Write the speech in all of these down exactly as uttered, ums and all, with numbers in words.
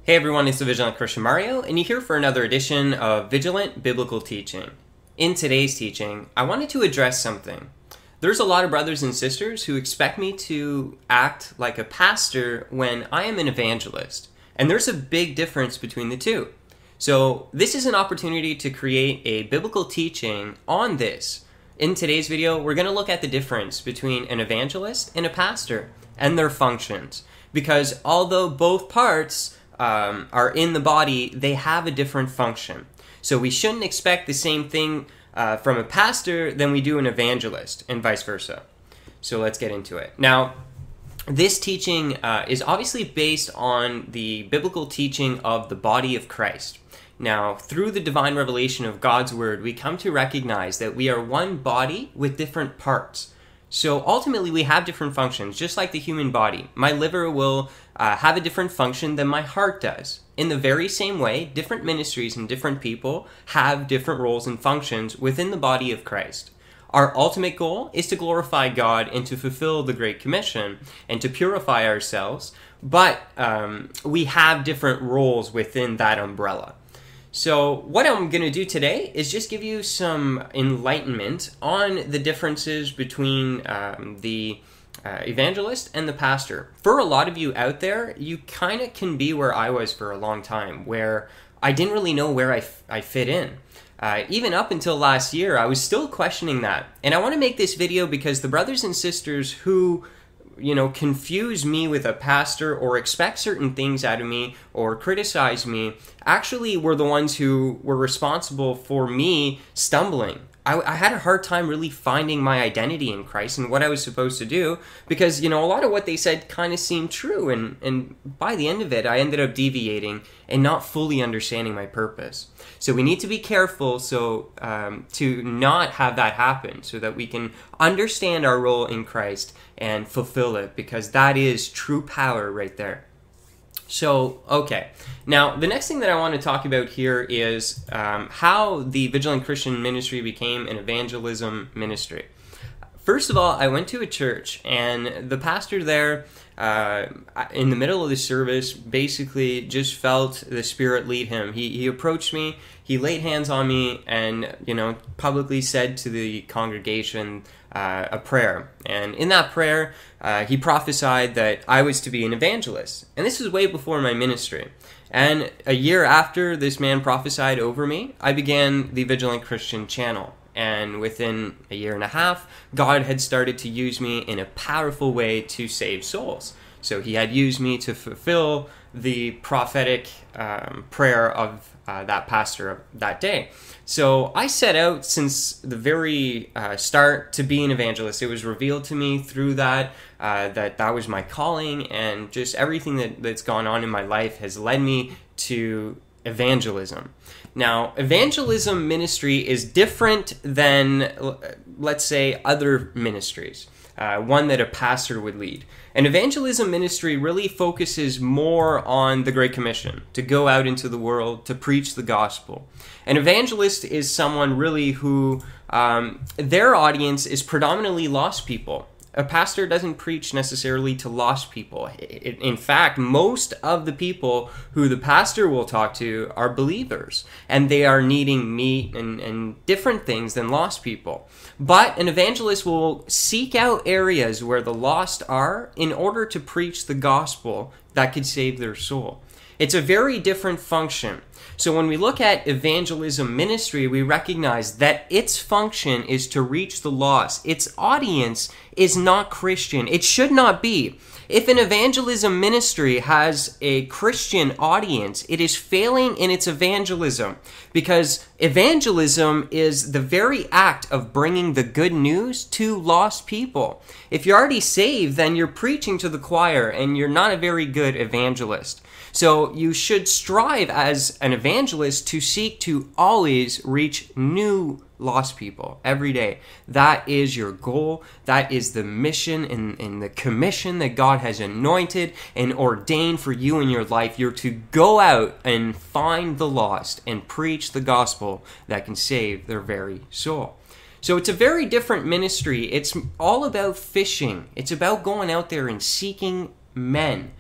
Hey everyone, it's the Vigilant Christian Mario, and you're here for another edition of Vigilant Biblical Teaching. In today's teaching, I wanted to address something. There's a lot of brothers and sisters who expect me to act like a pastor when I am an evangelist, and there's a big difference between the two. So this is an opportunity to create a biblical teaching on this. In today's video, we're going to look at the difference between an evangelist and a pastor and their functions, because although both parts Um, are in the body, they have a different function. So we shouldn't expect the same thing uh, from a pastor than we do an evangelist, and vice versa. So let's get into it. Now, this teaching uh, is obviously based on the biblical teaching of the body of Christ. Now, through the divine revelation of God's word, we come to recognize that we are one body with different parts. So ultimately, we have different functions, just like the human body. My liver will uh, have a different function than my heart does. In the very same way, different ministries and different people have different roles and functions within the body of Christ. Our ultimate goal is to glorify God and to fulfill the Great Commission and to purify ourselves, but um, we have different roles within that umbrella. So what I'm going to do today is just give you some enlightenment on the differences between um, the uh, evangelist and the pastor. For a lot of you out there, you kind of can be where I was for a long time, where I didn't really know where I, f- I fit in. Uh, even up until last year, I was still questioning that. And I want to make this video because the brothers and sisters who you know, confuse me with a pastor or expect certain things out of me or criticize me actually were the ones who were responsible for me stumbling. I, I had a hard time really finding my identity in Christ and what I was supposed to do because, you know, a lot of what they said kind of seemed true. And, and by the end of it, I ended up deviating and not fully understanding my purpose. So we need to be careful so um, to not have that happen so that we can understand our role in Christ and fulfill it, because that is true power right there. So, okay. Now, the next thing that I want to talk about here is um, how the Vigilant Christian Ministry became an evangelism ministry. First of all, I went to a church, and the pastor there, uh, in the middle of the service, basically just felt the Spirit lead him. He, he approached me, he laid hands on me, and, you know, publicly said to the congregation uh, a prayer. And in that prayer, uh, he prophesied that I was to be an evangelist. And this was way before my ministry. And a year after this man prophesied over me, I began the Vigilant Christian channel. And within a year and a half, God had started to use me in a powerful way to save souls. So he had used me to fulfill the prophetic um, prayer of uh, that pastor that day. So I set out since the very uh, start to be an evangelist. It was revealed to me through that, uh, that that was my calling, and just everything that, that's gone on in my life has led me to evangelism. Now, evangelism ministry is different than, let's say, other ministries, uh, one that a pastor would lead. An evangelism ministry really focuses more on the Great Commission, to go out into the world, to preach the gospel. An evangelist is someone really who, um, their audience is predominantly lost people. A pastor doesn't preach necessarily to lost people. In fact, most of the people who the pastor will talk to are believers, and they are needing meat and, and different things than lost people. But an evangelist will seek out areas where the lost are in order to preach the gospel that could save their soul. It's a very different function. So when we look at evangelism ministry, we recognize that its function is to reach the lost. Its audience is not Christian. It should not be. If an evangelism ministry has a Christian audience, it is failing in its evangelism, because evangelism is the very act of bringing the good news to lost people. If you're already saved, then you're preaching to the choir and you're not a very good evangelist. So you should strive as an evangelist to seek to always reach new lost people every day. That is your goal. That is the mission and, and the commission that God has anointed and ordained for you in your life. You're to go out and find the lost and preach the gospel that can save their very soul. So it's a very different ministry. It's all about fishing. It's about going out there and seeking men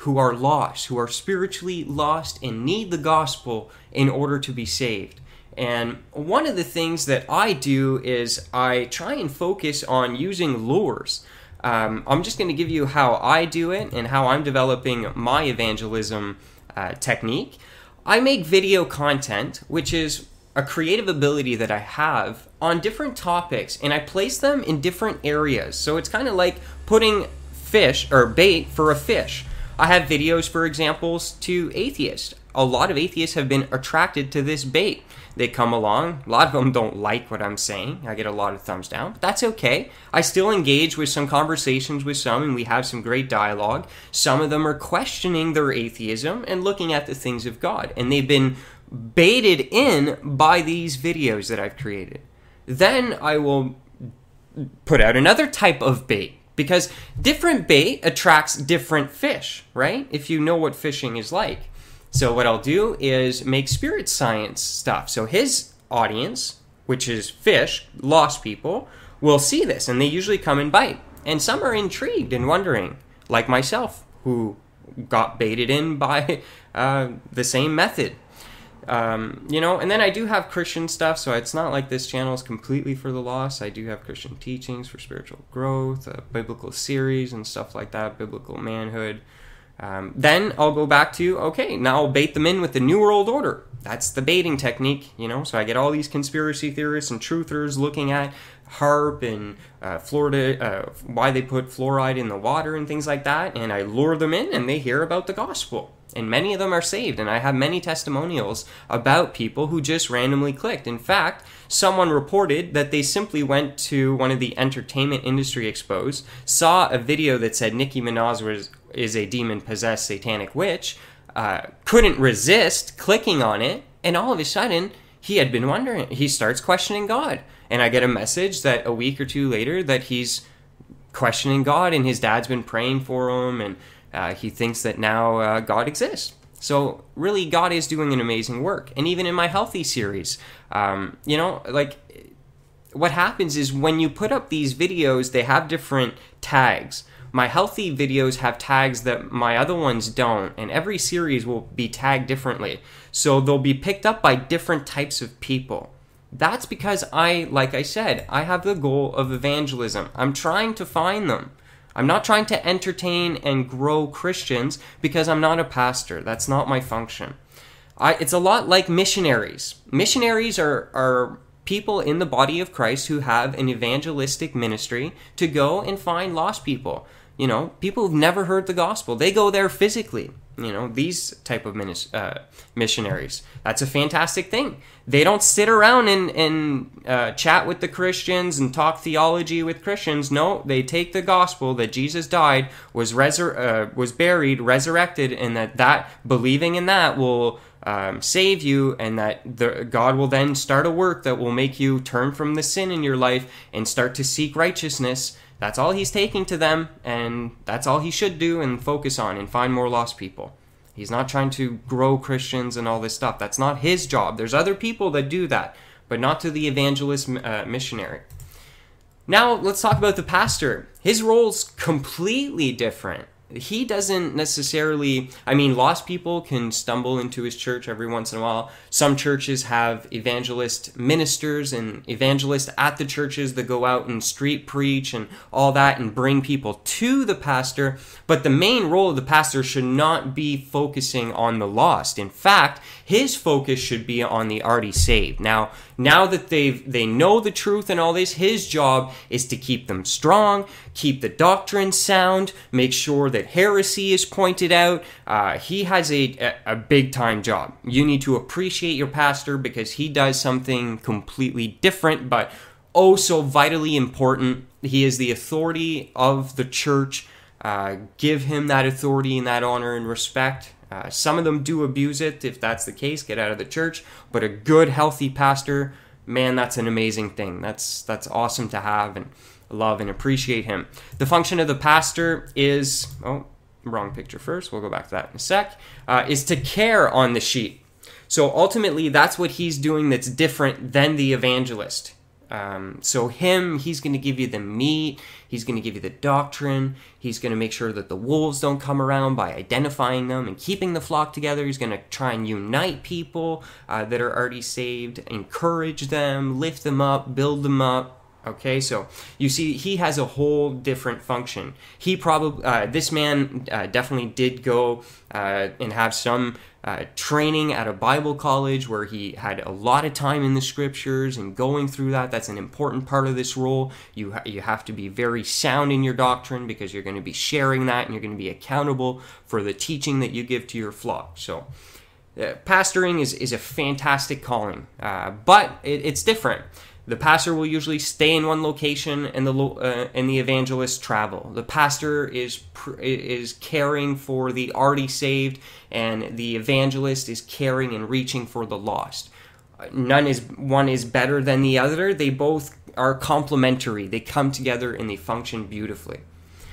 who are lost, who are spiritually lost and need the gospel in order to be saved. And one of the things that I do is I try and focus on using lures. Um, I'm just going to give you how I do it and how I'm developing my evangelism uh, technique. I make video content, which is a creative ability that I have on different topics, and I place them in different areas. So it's kind of like putting fish or bait for a fish. I have videos, for examples, to atheists. A lot of atheists have been attracted to this bait. They come along. A lot of them don't like what I'm saying. I get a lot of thumbs down, but that's okay. I still engage with some conversations with some, and we have some great dialogue. Some of them are questioning their atheism and looking at the things of God, and they've been baited in by these videos that I've created. Then I will put out another type of bait, because different bait attracts different fish, right? If you know what fishing is like. So what I'll do is make spirit science stuff. So his audience, which is fish, lost people, will see this, and they usually come and bite. And some are intrigued and wondering, like myself, who got baited in by uh, the same method. Um, you know, and then I do have Christian stuff, so it's not like this channel is completely for the lost. I do have Christian teachings for spiritual growth, a biblical series and stuff like that, biblical manhood. Um, then I'll go back to, okay, now I'll bait them in with the New World Order. That's the baiting technique, you know, so I get all these conspiracy theorists and truthers looking at HAARP and uh, Florida, uh, why they put fluoride in the water and things like that, and I lure them in and they hear about the gospel. And many of them are saved, and I have many testimonials about people who just randomly clicked. In fact, someone reported that they simply went to one of the entertainment industry expos, saw a video that said Nicki Minaj was, is a demon-possessed satanic witch, uh, couldn't resist clicking on it, and all of a sudden, he had been wondering. He starts questioning God. And I get a message that a week or two later that he's questioning God, and his dad's been praying for him, and Uh, he thinks that now uh, God exists. So really, God is doing an amazing work. And even in my Healthy series, um, you know, like what happens is when you put up these videos, they have different tags. My Healthy videos have tags that my other ones don't, and every series will be tagged differently. So they'll be picked up by different types of people. That's because I, like I said, I have the goal of evangelism. I'm trying to find them. I'm not trying to entertain and grow Christians because I'm not a pastor. That's not my function. I, it's a lot like missionaries. Missionaries are, are people in the body of Christ who have an evangelistic ministry to go and find lost people. You know, people who've never heard the gospel. They go there physically. You know, these type of minis- uh, missionaries. That's a fantastic thing. They don't sit around and, and uh, chat with the Christians and talk theology with Christians. No, they take the gospel that Jesus died, was resur- uh, was buried, resurrected, and that, that believing in that will um, save you, and that the, God will then start a work that will make you turn from the sin in your life and start to seek righteousness. That's all he's taking to them, and that's all he should do and focus on and find more lost people. He's not trying to grow Christians and all this stuff. That's not his job. There's other people that do that, but not to the evangelist uh, missionary. Now, let's talk about the pastor. His role's completely different. He doesn't necessarily, I mean, lost people can stumble into his church every once in a while. Some churches have evangelist ministers and evangelists at the churches that go out and street preach and all that and bring people to the pastor. But the main role of the pastor should not be focusing on the lost. In fact, his focus should be on the already saved. Now, now that they've they know the truth and all this, his job is to keep them strong, keep the doctrine sound, make sure that heresy is pointed out. Uh, he has a, a, a big-time job. You need to appreciate your pastor because he does something completely different, but oh so vitally important. He is the authority of the church. Uh, give him that authority and that honor and respect. Uh, some of them do abuse it. If that's the case, get out of the church. But a good, healthy pastor, man, that's an amazing thing. That's that's awesome to have and love and appreciate him. The function of the pastor is, oh, wrong picture first. We'll go back to that in a sec. Uh, is to care on the sheep. So ultimately, that's what he's doing that's different than the evangelist. Um, so him, he's going to give you the meat, he's going to give you the doctrine, he's going to make sure that the wolves don't come around by identifying them and keeping the flock together. He's going to try and unite people uh, that are already saved, encourage them, lift them up, build them up. Okay, so you see, he has a whole different function. He probably, uh, this man uh, definitely did go uh, and have some uh, training at a Bible college where he had a lot of time in the scriptures and going through that. That's an important part of this role. You ha- you have to be very sound in your doctrine because you're going to be sharing that and you're going to be accountable for the teaching that you give to your flock. So uh, pastoring is, is a fantastic calling, uh, but it, it's different. The pastor will usually stay in one location, and the uh, and the evangelists travel. The pastor is pr- is caring for the already saved, and the evangelist is caring and reaching for the lost. None is one is better than the other. They both are complementary. They come together and they function beautifully.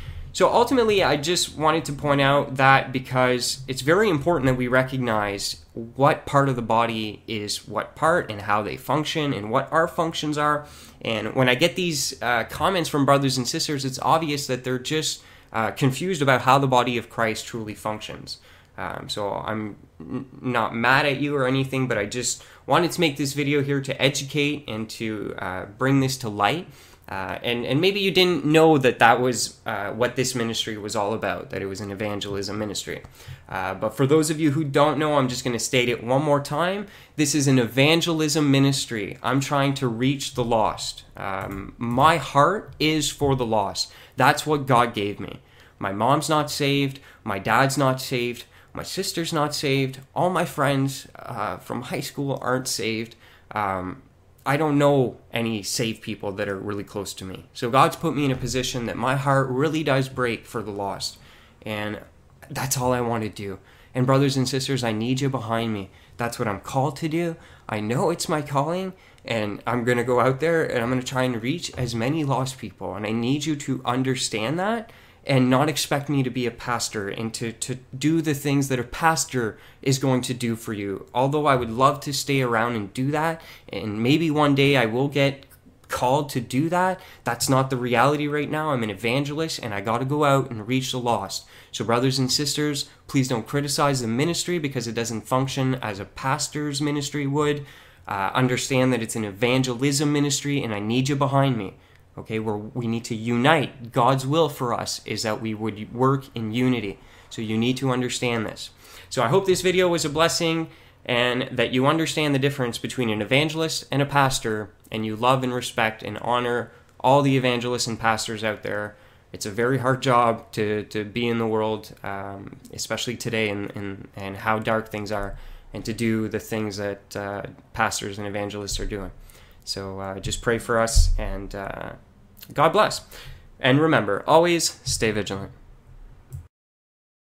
So ultimately, I just wanted to point out that because it's very important that we recognize what part of the body is what part and how they function and what our functions are. And when I get these uh, comments from brothers and sisters, it's obvious that they're just uh, confused about how the body of Christ truly functions. Um, so I'm n- not mad at you or anything, but I just wanted to make this video here to educate and to uh, bring this to light. Uh, and, and maybe you didn't know that that was uh, what this ministry was all about, that it was an evangelism ministry. Uh, but for those of you who don't know, I'm just going to state it one more time. This is an evangelism ministry. I'm trying to reach the lost. Um, my heart is for the lost. That's what God gave me. My mom's not saved. My dad's not saved. My sister's not saved. All my friends uh, from high school aren't saved. Um, I don't know any saved people that are really close to me. So God's put me in a position that my heart really does break for the lost. And that's all I want to do. And brothers and sisters, I need you behind me. That's what I'm called to do. I know it's my calling. And I'm going to go out there and I'm going to try and reach as many lost people. And I need you to understand that and not expect me to be a pastor and to, to do the things that a pastor is going to do for you. Although I would love to stay around and do that, and maybe one day I will get called to do that, that's not the reality right now. I'm an evangelist and I got to go out and reach the lost. So brothers and sisters, please don't criticize the ministry because it doesn't function as a pastor's ministry would. Uh, understand that it's an evangelism ministry and I need you behind me. Okay, where we need to unite. God's will for us is that we would work in unity. So you need to understand this. So I hope this video was a blessing and that you understand the difference between an evangelist and a pastor, and you love and respect and honor all the evangelists and pastors out there. It's a very hard job to, to be in the world, um, especially today and, and, and how dark things are, and to do the things that uh, pastors and evangelists are doing. So uh, just pray for us, and uh, God bless. And remember, always stay vigilant.